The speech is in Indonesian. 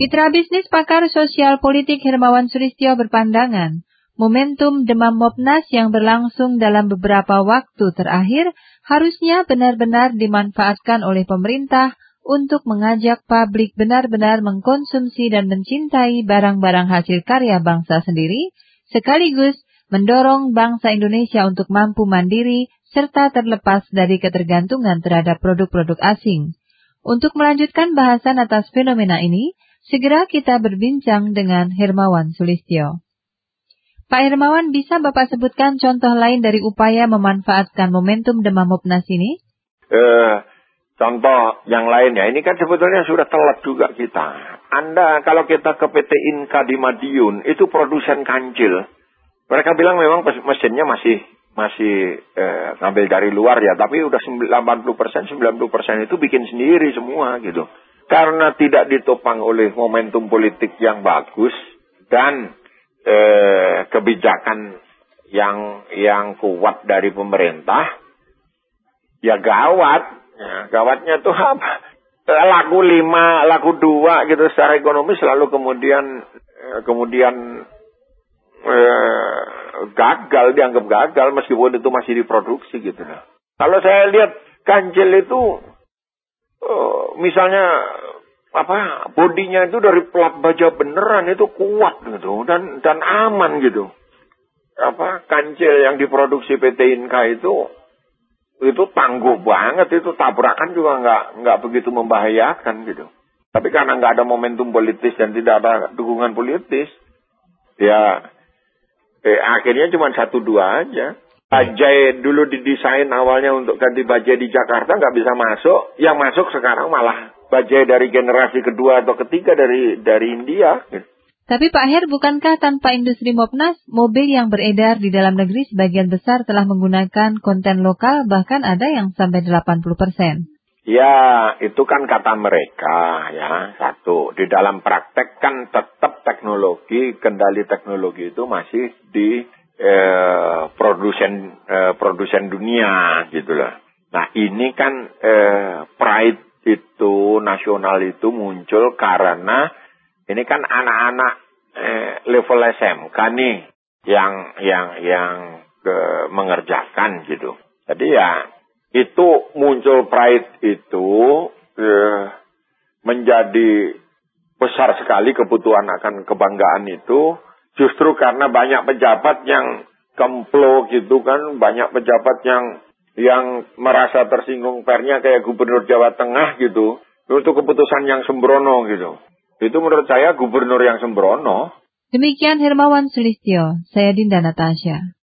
Mitra bisnis pakar sosial politik Hermawan Sulistyo berpandangan, momentum demam Mopnas yang berlangsung dalam beberapa waktu terakhir harusnya benar-benar dimanfaatkan oleh pemerintah untuk mengajak publik benar-benar mengkonsumsi dan mencintai barang-barang hasil karya bangsa sendiri, sekaligus mendorong bangsa Indonesia untuk mampu mandiri serta terlepas dari ketergantungan terhadap produk-produk asing. Untuk melanjutkan bahasan atas fenomena ini, segera kita berbincang dengan Hermawan Sulistyo. Pak Hermawan, bisa Bapak sebutkan contoh lain dari upaya memanfaatkan momentum demam Mopnas ini? Contoh yang lainnya, ini kan sebetulnya sudah telat juga kita. Anda kalau kita ke PT Inka di Madiun, itu produsen kancil. Mereka bilang memang mesinnya masih ngambil dari luar ya, tapi udah 80%, 90% itu bikin sendiri semua gitu. Karena tidak ditopang oleh momentum politik yang bagus dan kebijakan yang kuat dari pemerintah, ya gawat. Ya, gawatnya tuh apa? Laku 5, laku 2 gitu secara ekonomi selalu kemudian gagal, dianggap gagal meskipun itu masih diproduksi gitu. Kalau saya lihat kancil itu misalnya bodinya itu dari plat baja beneran itu kuat gitu dan aman gitu. Kancil yang diproduksi PT Inka itu tangguh banget, itu tabrakan juga nggak begitu membahayakan gitu. Tapi karena nggak ada momentum politis dan tidak ada dukungan politis, ya akhirnya cuma 1-2 aja. Bajai dulu didesain awalnya untuk ganti bajai di Jakarta nggak bisa masuk. Yang masuk sekarang malah bajai dari generasi kedua atau ketiga dari India. Tapi Pak Her, bukankah tanpa industri Mopnas, mobil yang beredar di dalam negeri sebagian besar telah menggunakan konten lokal, bahkan ada yang sampai 80%? Ya, itu kan kata mereka ya. Satu, di dalam praktek kan tetap kendali teknologi itu masih di produsen dunia gitu loh. Nah ini kan pride itu nasional itu muncul karena ini kan anak-anak level SMK nih yang mengerjakan gitu. Jadi ya itu muncul pride itu menjadi besar sekali kebutuhan akan kebanggaan itu. Justru karena banyak pejabat yang kemplo gitu kan, banyak pejabat yang merasa tersinggung pernya kayak Gubernur Jawa Tengah gitu. Itu keputusan yang sembrono gitu. Itu menurut saya gubernur yang sembrono. Demikian Hermawan Sulistyo, saya Dinda Natasha.